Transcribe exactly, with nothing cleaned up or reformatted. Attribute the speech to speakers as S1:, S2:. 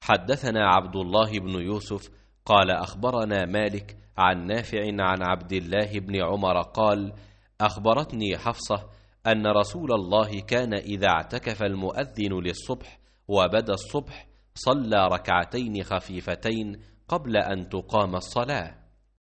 S1: حدثنا عبد الله بن يوسف قال أخبرنا مالك عن نافع عن عبد الله بن عمر قال أخبرتني حفصة أن رسول الله كان إذا اعتكف المؤذن للصبح وبدا الصبح صلى ركعتين خفيفتين قبل أن تقام الصلاة.